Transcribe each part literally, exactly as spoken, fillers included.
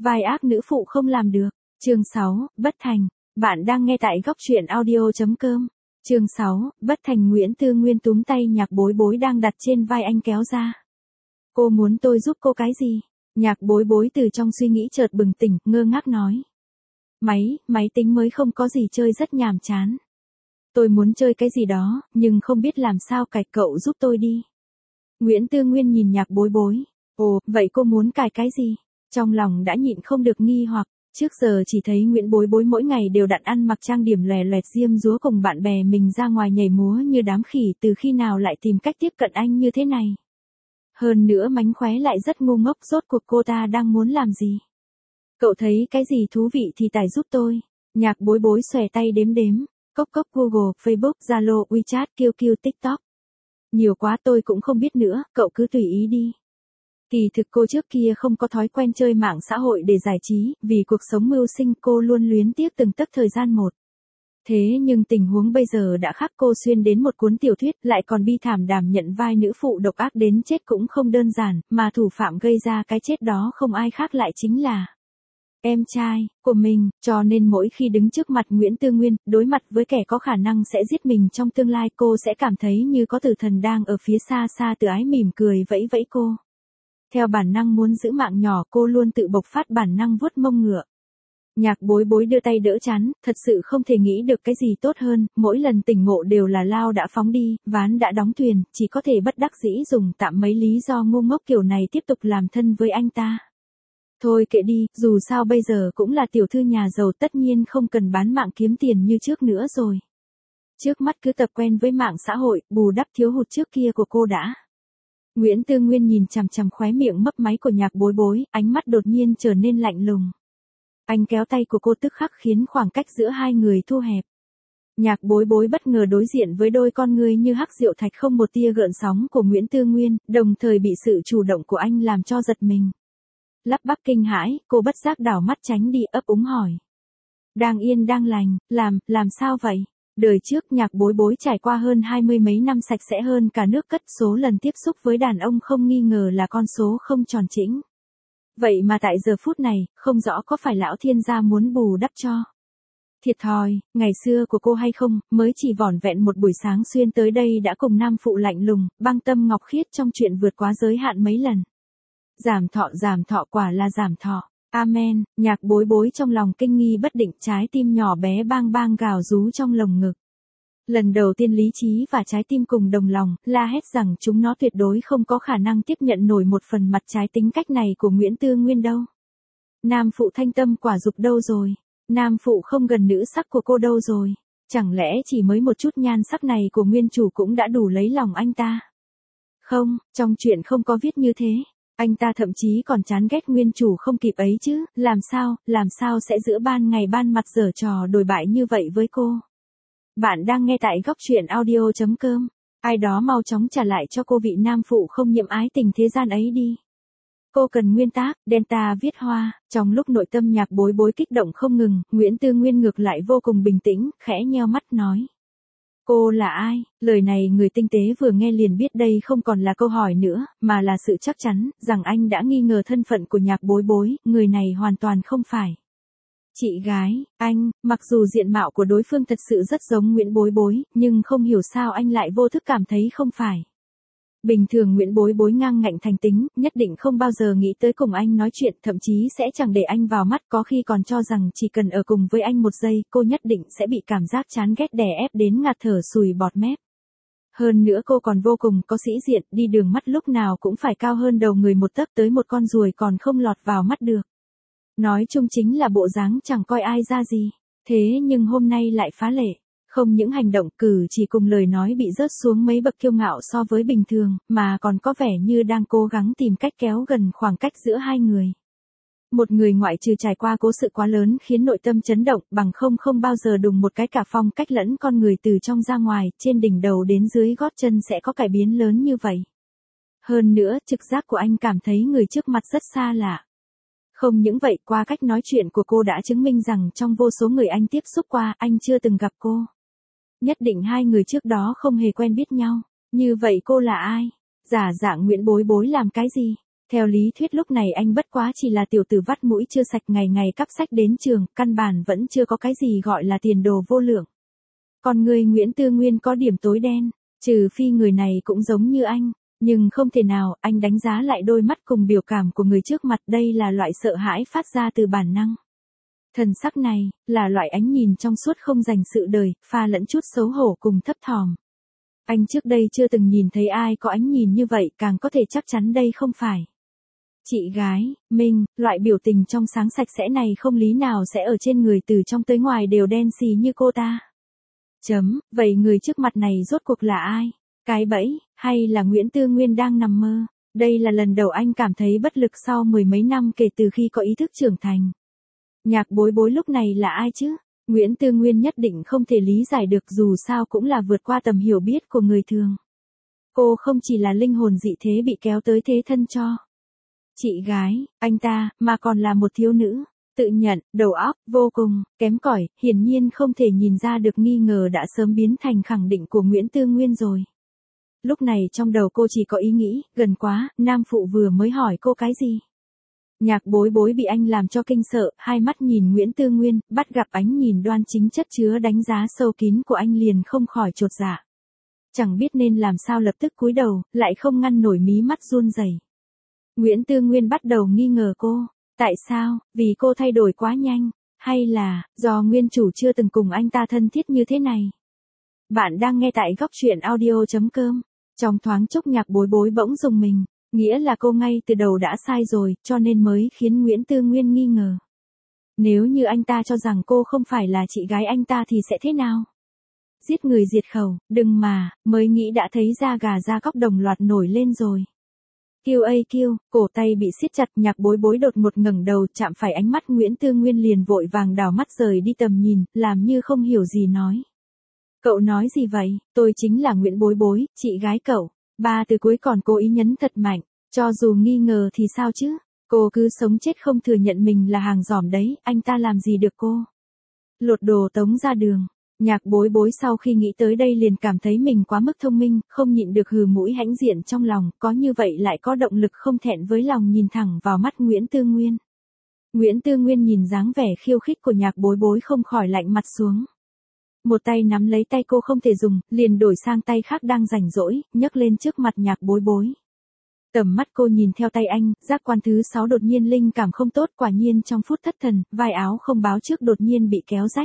Vai ác nữ phụ không làm được. Chương sáu, Bất Thành. Bạn đang nghe tại góc truyện audio chấm com. Chương sáu, Bất Thành. Nguyễn Tư Nguyên túm tay Nhạc Bối Bối đang đặt trên vai anh kéo ra. Cô muốn tôi giúp cô cái gì? Nhạc Bối Bối từ trong suy nghĩ chợt bừng tỉnh, ngơ ngác nói. Máy, máy tính mới không có gì chơi, rất nhàm chán. Tôi muốn chơi cái gì đó, nhưng không biết làm sao cài, cậu giúp tôi đi. Nguyễn Tư Nguyên nhìn Nhạc Bối Bối. Ồ, vậy cô muốn cài cái gì? Trong lòng đã nhịn không được nghi hoặc, trước giờ chỉ thấy Nguyễn Bối Bối mỗi ngày đều đặn ăn mặc trang điểm lòe loẹt diêm dúa cùng bạn bè mình ra ngoài nhảy múa như đám khỉ, từ khi nào lại tìm cách tiếp cận anh như thế này. Hơn nữa mánh khóe lại rất ngu ngốc, rốt cuộc cô ta đang muốn làm gì? Cậu thấy cái gì thú vị thì tải giúp tôi. Nhạc Bối Bối xòe tay đếm đếm, cốc cốc Google, Facebook, Zalo, WeChat, quy quy, TikTok. Nhiều quá tôi cũng không biết nữa, cậu cứ tùy ý đi. Kỳ thực cô trước kia không có thói quen chơi mạng xã hội để giải trí, vì cuộc sống mưu sinh cô luôn luyến tiếc từng tấc thời gian một. Thế nhưng tình huống bây giờ đã khác, cô xuyên đến một cuốn tiểu thuyết, lại còn bi thảm đảm nhận vai nữ phụ độc ác đến chết cũng không đơn giản, mà thủ phạm gây ra cái chết đó không ai khác lại chính là em trai của mình, cho nên mỗi khi đứng trước mặt Nguyễn Tư Nguyên, đối mặt với kẻ có khả năng sẽ giết mình trong tương lai, cô sẽ cảm thấy như có tử thần đang ở phía xa xa từ ái mỉm cười vẫy vẫy cô. Theo bản năng muốn giữ mạng nhỏ, cô luôn tự bộc phát bản năng vuốt mông ngựa. Nhạc Bối Bối đưa tay đỡ chán, thật sự không thể nghĩ được cái gì tốt hơn, mỗi lần tỉnh ngộ đều là lao đã phóng đi, ván đã đóng thuyền, chỉ có thể bất đắc dĩ dùng tạm mấy lý do ngu ngốc kiểu này tiếp tục làm thân với anh ta. Thôi kệ đi, dù sao bây giờ cũng là tiểu thư nhà giàu, tất nhiên không cần bán mạng kiếm tiền như trước nữa rồi. Trước mắt cứ tập quen với mạng xã hội, bù đắp thiếu hụt trước kia của cô đã. Nguyễn Tư Nguyên nhìn chằm chằm khóe miệng mấp máy của Nhạc Bối Bối, ánh mắt đột nhiên trở nên lạnh lùng. Anh kéo tay của cô tức khắc khiến khoảng cách giữa hai người thu hẹp. Nhạc Bối Bối bất ngờ đối diện với đôi con ngươi như hắc diệu thạch không một tia gợn sóng của Nguyễn Tư Nguyên, đồng thời bị sự chủ động của anh làm cho giật mình. Lắp bắp kinh hãi, cô bất giác đảo mắt tránh đi, ấp úng hỏi. Đang yên đang lành, làm, làm sao vậy? Đời trước Nhạc Bối Bối trải qua hơn hai mươi mấy năm sạch sẽ hơn cả nước cất, số lần tiếp xúc với đàn ông không nghi ngờ là con số không tròn chỉnh. Vậy mà tại giờ phút này, không rõ có phải lão thiên gia muốn bù đắp cho. Thiệt thòi, ngày xưa của cô hay không, mới chỉ vỏn vẹn một buổi sáng xuyên tới đây đã cùng nam phụ lạnh lùng, băng tâm ngọc khiết trong chuyện vượt quá giới hạn mấy lần. Giảm thọ giảm thọ, quả là giảm thọ. Amen. Nhạc Bối Bối trong lòng kinh nghi bất định, trái tim nhỏ bé bang bang gào rú trong lồng ngực. Lần đầu tiên lý trí và trái tim cùng đồng lòng, la hét rằng chúng nó tuyệt đối không có khả năng tiếp nhận nổi một phần mặt trái tính cách này của Nguyễn Tư Nguyên đâu. Nam phụ thanh tâm quả dục đâu rồi? Nam phụ không gần nữ sắc của cô đâu rồi? Chẳng lẽ chỉ mới một chút nhan sắc này của nguyên chủ cũng đã đủ lấy lòng anh ta? Không, trong chuyện không có viết như thế. Anh ta thậm chí còn chán ghét nguyên chủ không kịp ấy chứ, làm sao, làm sao sẽ giữa ban ngày ban mặt giở trò đồi bại như vậy với cô. Bạn đang nghe tại góc truyện audio chấm com. Ai đó mau chóng trả lại cho cô vị nam phụ không nhiễm ái tình thế gian ấy đi. Cô cần nguyên tác, Delta viết hoa. Trong lúc nội tâm Nhạc Bối Bối kích động không ngừng, Nguyễn Tư Nguyên ngược lại vô cùng bình tĩnh, khẽ nheo mắt nói. Cô là ai? Lời này người tinh tế vừa nghe liền biết đây không còn là câu hỏi nữa, mà là sự chắc chắn, rằng anh đã nghi ngờ thân phận của Nhạc Bối Bối, người này hoàn toàn không phải chị gái, anh, mặc dù diện mạo của đối phương thật sự rất giống Nguyễn Bối Bối, nhưng không hiểu sao anh lại vô thức cảm thấy không phải. Bình thường Nguyễn Bối Bối ngang ngạnh thành tính, nhất định không bao giờ nghĩ tới cùng anh nói chuyện, thậm chí sẽ chẳng để anh vào mắt, có khi còn cho rằng chỉ cần ở cùng với anh một giây, cô nhất định sẽ bị cảm giác chán ghét đè ép đến ngạt thở sùi bọt mép. Hơn nữa cô còn vô cùng có sĩ diện, đi đường mắt lúc nào cũng phải cao hơn đầu người một tấc, tới một con ruồi còn không lọt vào mắt được. Nói chung chính là bộ dáng chẳng coi ai ra gì. Thế nhưng hôm nay lại phá lệ. Không những hành động cử chỉ cùng lời nói bị rớt xuống mấy bậc kiêu ngạo so với bình thường, mà còn có vẻ như đang cố gắng tìm cách kéo gần khoảng cách giữa hai người. Một người ngoại trừ trải qua cố sự quá lớn khiến nội tâm chấn động, bằng không không bao giờ đùng một cái cả phong cách lẫn con người từ trong ra ngoài, trên đỉnh đầu đến dưới gót chân sẽ có cải biến lớn như vậy. Hơn nữa, trực giác của anh cảm thấy người trước mặt rất xa lạ. Không những vậy, qua cách nói chuyện của cô đã chứng minh rằng trong vô số người anh tiếp xúc qua, anh chưa từng gặp cô. Nhất định hai người trước đó không hề quen biết nhau. Như vậy cô là ai? Giả dạng Nguyễn Bối Bối làm cái gì? Theo lý thuyết lúc này anh bất quá chỉ là tiểu tử vắt mũi chưa sạch ngày ngày cắp sách đến trường, căn bản vẫn chưa có cái gì gọi là tiền đồ vô lượng. Còn người Nguyễn Tư Nguyên có điểm tối đen, trừ phi người này cũng giống như anh, nhưng không thể nào, anh đánh giá lại đôi mắt cùng biểu cảm của người trước mặt, đây là loại sợ hãi phát ra từ bản năng. Thần sắc này, là loại ánh nhìn trong suốt không dành sự đời, pha lẫn chút xấu hổ cùng thấp thỏm. Anh trước đây chưa từng nhìn thấy ai có ánh nhìn như vậy, càng có thể chắc chắn đây không phải chị gái, mình, loại biểu tình trong sáng sạch sẽ này không lý nào sẽ ở trên người từ trong tới ngoài đều đen xì như cô ta. Chấm, vậy người trước mặt này rốt cuộc là ai? Cái bẫy, hay là Nguyễn Tư Nguyên đang nằm mơ? Đây là lần đầu anh cảm thấy bất lực sau mười mấy năm kể từ khi có ý thức trưởng thành. Nhạc Bối Bối lúc này là ai chứ? Nguyễn Tư Nguyên nhất định không thể lý giải được, dù sao cũng là vượt qua tầm hiểu biết của người thường. Cô không chỉ là linh hồn dị thế bị kéo tới thế thân cho chị gái, anh ta, mà còn là một thiếu nữ, tự nhận, đầu óc, vô cùng, kém cỏi, hiển nhiên không thể nhìn ra được nghi ngờ đã sớm biến thành khẳng định của Nguyễn Tư Nguyên rồi. Lúc này trong đầu cô chỉ có ý nghĩ, gần quá, nam phụ vừa mới hỏi cô cái gì. Nhạc Bối Bối bị anh làm cho kinh sợ, hai mắt nhìn Nguyễn Tư Nguyên, bắt gặp ánh nhìn đoan chính chất chứa đánh giá sâu kín của anh liền không khỏi chột dạ. Chẳng biết nên làm sao lập tức cúi đầu, lại không ngăn nổi mí mắt run rẩy. Nguyễn Tư Nguyên bắt đầu nghi ngờ cô, tại sao, vì cô thay đổi quá nhanh, hay là, do nguyên chủ chưa từng cùng anh ta thân thiết như thế này. Bạn đang nghe tại góc truyện audio.com, trong thoáng chốc Nhạc Bối Bối bỗng rùng mình, nghĩa là cô ngay từ đầu đã sai rồi, cho nên mới khiến Nguyễn Tư Nguyên nghi ngờ. Nếu như anh ta cho rằng cô không phải là chị gái anh ta thì sẽ thế nào? Giết người diệt khẩu, đừng mà, mới nghĩ đã thấy da gà da cóc đồng loạt nổi lên rồi. Kiêu ây kiêu, cổ tay bị siết chặt, Nhạc Bối Bối đột ngột ngẩng đầu, chạm phải ánh mắt Nguyễn Tư Nguyên liền vội vàng đảo mắt rời đi tầm nhìn, làm như không hiểu gì nói. Cậu nói gì vậy, tôi chính là Nguyễn Bối Bối, chị gái cậu. Ba từ cuối còn cố ý nhấn thật mạnh, cho dù nghi ngờ thì sao chứ, cô cứ sống chết không thừa nhận mình là hàng giỏm đấy, anh ta làm gì được cô. Lột đồ tống ra đường. Nhạc Bối Bối sau khi nghĩ tới đây liền cảm thấy mình quá mức thông minh, không nhịn được hừ mũi hãnh diện trong lòng, có như vậy lại có động lực không thẹn với lòng nhìn thẳng vào mắt Nguyễn Tư Nguyên. Nguyễn Tư Nguyên nhìn dáng vẻ khiêu khích của Nhạc Bối Bối không khỏi lạnh mặt xuống. Một tay nắm lấy tay cô không thể dùng, liền đổi sang tay khác đang rảnh rỗi, nhấc lên trước mặt Nhạc Bối Bối. Tầm mắt cô nhìn theo tay anh, giác quan thứ sáu đột nhiên linh cảm không tốt, quả nhiên trong phút thất thần, vai áo không báo trước đột nhiên bị kéo rách.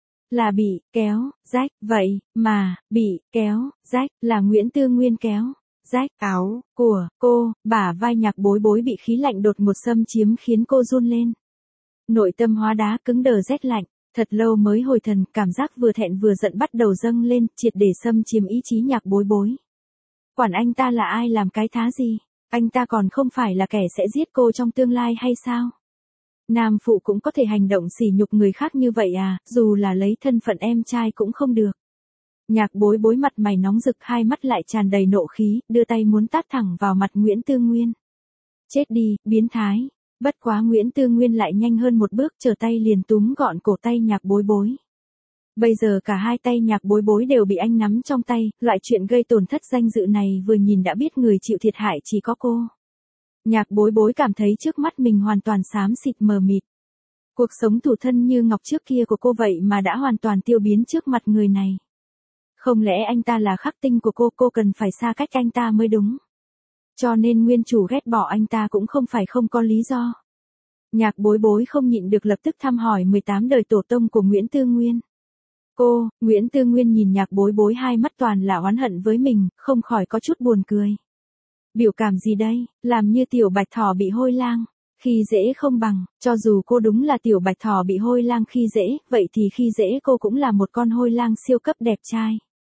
Là bị, kéo, rách, vậy, mà, bị, kéo, rách, là Nguyễn Tư Nguyên kéo, rách, áo, của, cô, bả vai Nhạc Bối Bối bị khí lạnh đột ngột xâm chiếm khiến cô run lên. Nội tâm hóa đá cứng đờ rét lạnh, thật lâu mới hồi thần, cảm giác vừa thẹn vừa giận bắt đầu dâng lên, triệt để xâm chiếm ý chí Nhạc Bối Bối. Quản anh ta là ai làm cái thá gì, anh ta còn không phải là kẻ sẽ giết cô trong tương lai hay sao? Nam phụ cũng có thể hành động sỉ nhục người khác như vậy à, dù là lấy thân phận em trai cũng không được. Nhạc Bối Bối mặt mày nóng rực, hai mắt lại tràn đầy nộ khí, đưa tay muốn tát thẳng vào mặt Nguyễn Tư Nguyên. Chết đi, biến thái. Bất quá Nguyễn Tư Nguyên lại nhanh hơn một bước, trở tay liền túm gọn cổ tay Nhạc Bối Bối. Bây giờ cả hai tay Nhạc Bối Bối đều bị anh nắm trong tay, loại chuyện gây tổn thất danh dự này vừa nhìn đã biết người chịu thiệt hại chỉ có cô. Nhạc Bối Bối cảm thấy trước mắt mình hoàn toàn xám xịt mờ mịt. Cuộc sống thủ thân như ngọc trước kia của cô vậy mà đã hoàn toàn tiêu biến trước mặt người này. Không lẽ anh ta là khắc tinh của cô, cô cần phải xa cách anh ta mới đúng. Cho nên nguyên chủ ghét bỏ anh ta cũng không phải không có lý do. Nhạc Bối Bối không nhịn được lập tức thăm hỏi mười tám đời tổ tông của Nguyễn Tư Nguyên. Cô, Nguyễn Tư Nguyên nhìn Nhạc Bối Bối hai mắt toàn là oán hận với mình, không khỏi có chút buồn cười. Biểu cảm gì đây, làm như tiểu bạch thỏ bị hôi lang, khi dễ không bằng, cho dù cô đúng là tiểu bạch thỏ bị hôi lang khi dễ, vậy thì khi dễ cô cũng là một con hôi lang siêu cấp đẹp trai.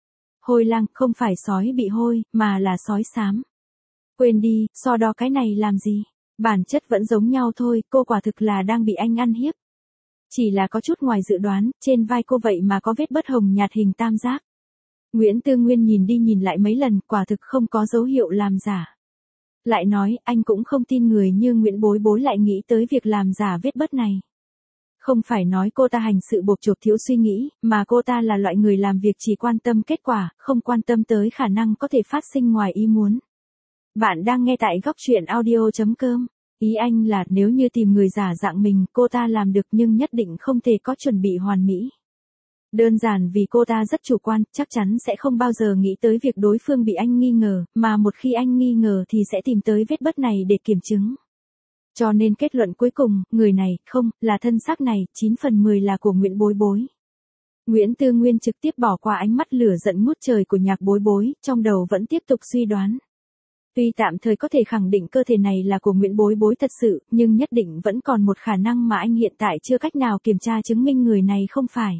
Hôi lang không phải sói bị hôi, mà là sói xám. Quên đi, so đo cái này làm gì, bản chất vẫn giống nhau thôi, cô quả thực là đang bị anh ăn hiếp. Chỉ là có chút ngoài dự đoán, trên vai cô vậy mà có vết bớt hồng nhạt hình tam giác. Nguyễn Tư Nguyên nhìn đi nhìn lại mấy lần, quả thực không có dấu hiệu làm giả. Lại nói, anh cũng không tin người như Nguyễn Bối Bối lại nghĩ tới việc làm giả vết bớt này. Không phải nói cô ta hành sự bộp chộp thiếu suy nghĩ, mà cô ta là loại người làm việc chỉ quan tâm kết quả, không quan tâm tới khả năng có thể phát sinh ngoài ý muốn. Bạn đang nghe tại góc truyện audio chấm com. Ý anh là nếu như tìm người giả dạng mình, cô ta làm được nhưng nhất định không thể có chuẩn bị hoàn mỹ. Đơn giản vì cô ta rất chủ quan, chắc chắn sẽ không bao giờ nghĩ tới việc đối phương bị anh nghi ngờ, mà một khi anh nghi ngờ thì sẽ tìm tới vết bứt này để kiểm chứng. Cho nên kết luận cuối cùng, người này, không, là thân xác này, chín phần mười là của Nguyễn Bối Bối. Nguyễn Tư Nguyên trực tiếp bỏ qua ánh mắt lửa giận ngút trời của Nhạc Bối Bối, trong đầu vẫn tiếp tục suy đoán. Tuy tạm thời có thể khẳng định cơ thể này là của Nguyễn Bối Bối thật sự, nhưng nhất định vẫn còn một khả năng mà anh hiện tại chưa cách nào kiểm tra chứng minh người này không phải.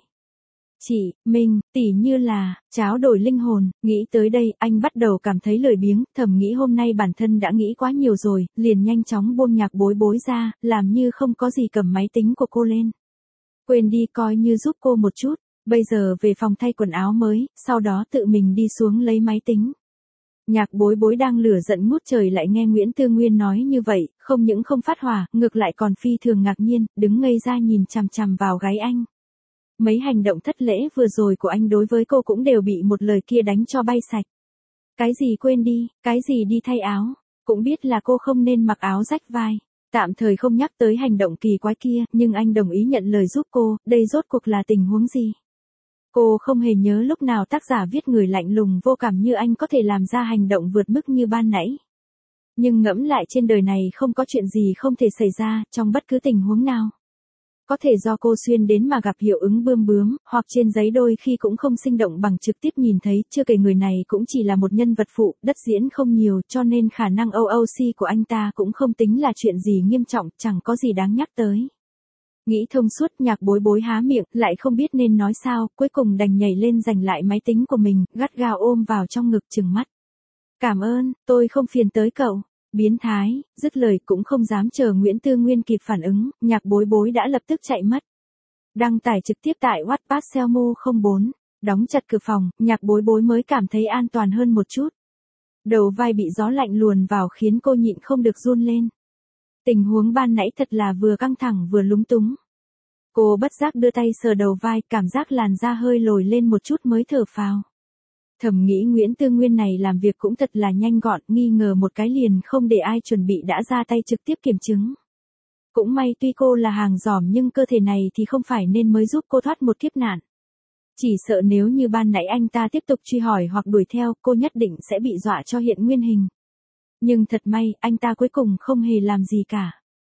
Chị, mình, tỉ như là, tráo đổi linh hồn, nghĩ tới đây, anh bắt đầu cảm thấy lười biếng, thầm nghĩ hôm nay bản thân đã nghĩ quá nhiều rồi, liền nhanh chóng buông Nhạc Bối Bối ra, làm như không có gì cầm máy tính của cô lên. Quên đi coi như giúp cô một chút, bây giờ về phòng thay quần áo mới, sau đó tự mình đi xuống lấy máy tính. Nhạc Bối Bối đang lửa giận ngút trời lại nghe Nguyễn Tư Nguyên nói như vậy, không những không phát hỏa, ngược lại còn phi thường ngạc nhiên, đứng ngây ra nhìn chằm chằm vào gáy anh. Mấy hành động thất lễ vừa rồi của anh đối với cô cũng đều bị một lời kia đánh cho bay sạch. Cái gì quên đi, cái gì đi thay áo, cũng biết là cô không nên mặc áo rách vai. Tạm thời không nhắc tới hành động kỳ quái kia, nhưng anh đồng ý nhận lời giúp cô, đây rốt cuộc là tình huống gì? Cô không hề nhớ lúc nào tác giả viết người lạnh lùng vô cảm như anh có thể làm ra hành động vượt mức như ban nãy. Nhưng ngẫm lại trên đời này không có chuyện gì không thể xảy ra, trong bất cứ tình huống nào. Có thể do cô xuyên đến mà gặp hiệu ứng bươm bướm, hoặc trên giấy đôi khi cũng không sinh động bằng trực tiếp nhìn thấy, chưa kể người này cũng chỉ là một nhân vật phụ, đất diễn không nhiều, cho nên khả năng o o xê của anh ta cũng không tính là chuyện gì nghiêm trọng, chẳng có gì đáng nhắc tới. Nghĩ thông suốt, Nhạc Bối Bối há miệng, lại không biết nên nói sao, cuối cùng đành nhảy lên giành lại máy tính của mình, gắt gao ôm vào trong ngực trừng mắt. Cảm ơn, tôi không phiền tới cậu. Biến thái, dứt lời cũng không dám chờ Nguyễn Tư Nguyên kịp phản ứng, Nhạc Bối Bối đã lập tức chạy mất. Đăng tải trực tiếp tại Wattpad Selmo không bốn, đóng chặt cửa phòng, Nhạc Bối Bối mới cảm thấy an toàn hơn một chút. Đầu vai bị gió lạnh luồn vào khiến cô nhịn không được run lên. Tình huống ban nãy thật là vừa căng thẳng vừa lúng túng. Cô bất giác đưa tay sờ đầu vai, cảm giác làn da hơi lồi lên một chút mới thở phào. Thầm nghĩ Nguyễn Tư Nguyên này làm việc cũng thật là nhanh gọn, nghi ngờ một cái liền không để ai chuẩn bị đã ra tay trực tiếp kiểm chứng. Cũng may tuy cô là hàng giỏm nhưng cơ thể này thì không phải nên mới giúp cô thoát một kiếp nạn. Chỉ sợ nếu như ban nãy anh ta tiếp tục truy hỏi hoặc đuổi theo, cô nhất định sẽ bị dọa cho hiện nguyên hình. Nhưng thật may, anh ta cuối cùng không hề làm gì cả.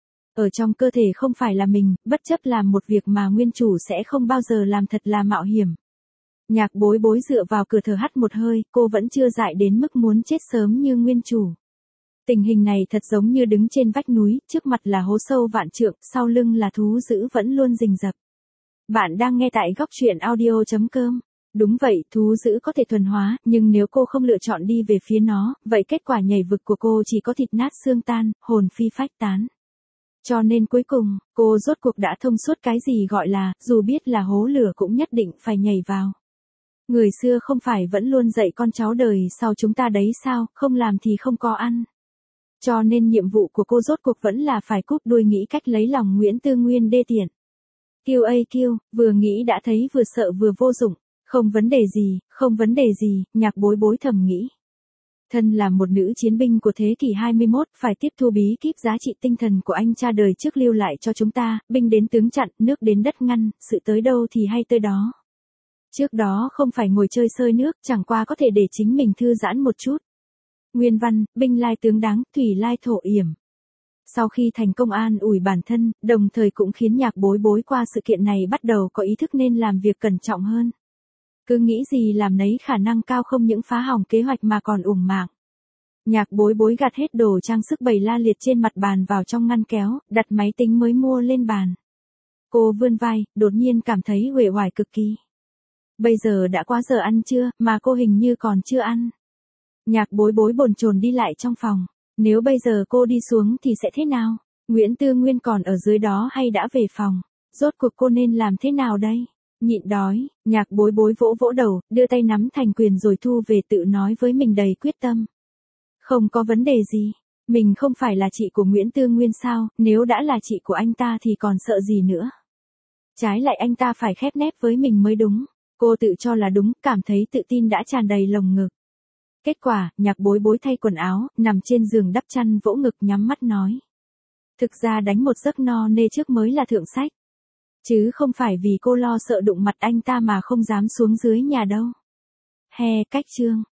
Ở trong cơ thể không phải là mình, bất chấp làm một việc mà nguyên chủ sẽ không bao giờ làm thật là mạo hiểm. Nhạc Bối Bối dựa vào cửa thở hắt một hơi, cô vẫn chưa dại đến mức muốn chết sớm như nguyên chủ. Tình hình này thật giống như đứng trên vách núi, trước mặt là hố sâu vạn trượng, sau lưng là thú dữ vẫn luôn rình rập. Bạn đang nghe tại góc truyện audio chấm com. Đúng vậy, thú dữ có thể thuần hóa, nhưng nếu cô không lựa chọn đi về phía nó, vậy kết quả nhảy vực của cô chỉ có thịt nát xương tan, hồn phi phách tán. Cho nên cuối cùng, cô rốt cuộc đã thông suốt cái gì gọi là, dù biết là hố lửa cũng nhất định phải nhảy vào. Người xưa không phải vẫn luôn dạy con cháu đời sau chúng ta đấy sao, không làm thì không có ăn. Cho nên nhiệm vụ của cô rốt cuộc vẫn là phải cúp đuôi nghĩ cách lấy lòng Nguyễn Tư Nguyên đê tiện. Kiêu ây kiêu, vừa nghĩ đã thấy vừa sợ vừa vô dụng, không vấn đề gì, không vấn đề gì, Nhạc Bối Bối thầm nghĩ. Thân là một nữ chiến binh của thế kỷ hai mươi mốt, phải tiếp thu bí kíp giá trị tinh thần của anh cha đời trước lưu lại cho chúng ta, binh đến tướng chặn, nước đến đất ngăn, sự tới đâu thì hay tới đó. Trước đó không phải ngồi chơi sơi nước, chẳng qua có thể để chính mình thư giãn một chút. Nguyên văn, binh lai tướng đáng, thủy lai thổ yểm. Sau khi thành công an ủi bản thân, đồng thời cũng khiến Nhạc Bối Bối qua sự kiện này bắt đầu có ý thức nên làm việc cẩn trọng hơn. Cứ nghĩ gì làm nấy, khả năng cao không những phá hỏng kế hoạch mà còn uổng mạng. Nhạc Bối Bối gạt hết đồ trang sức bày la liệt trên mặt bàn vào trong ngăn kéo, đặt máy tính mới mua lên bàn. Cô vươn vai, đột nhiên cảm thấy uể oải cực kỳ. Bây giờ đã quá giờ ăn trưa, mà cô hình như còn chưa ăn. Nhạc Bối Bối bồn chồn đi lại trong phòng. Nếu bây giờ cô đi xuống thì sẽ thế nào? Nguyễn Tư Nguyên còn ở dưới đó hay đã về phòng? Rốt cuộc cô nên làm thế nào đây? Nhịn đói, Nhạc Bối Bối vỗ vỗ đầu, đưa tay nắm thành quyền rồi thu về, tự nói với mình đầy quyết tâm. Không có vấn đề gì. Mình không phải là chị của Nguyễn Tư Nguyên sao, nếu đã là chị của anh ta thì còn sợ gì nữa. Trái lại anh ta phải khép nép với mình mới đúng. Cô tự cho là đúng, cảm thấy tự tin đã tràn đầy lồng ngực. Kết quả, nhạc bối bối thay quần áo, nằm trên giường đắp chăn vỗ ngực nhắm mắt nói. Thực ra đánh một giấc no nê trước mới là thượng sách. Chứ không phải vì cô lo sợ đụng mặt anh ta mà không dám xuống dưới nhà đâu. He, cách chương.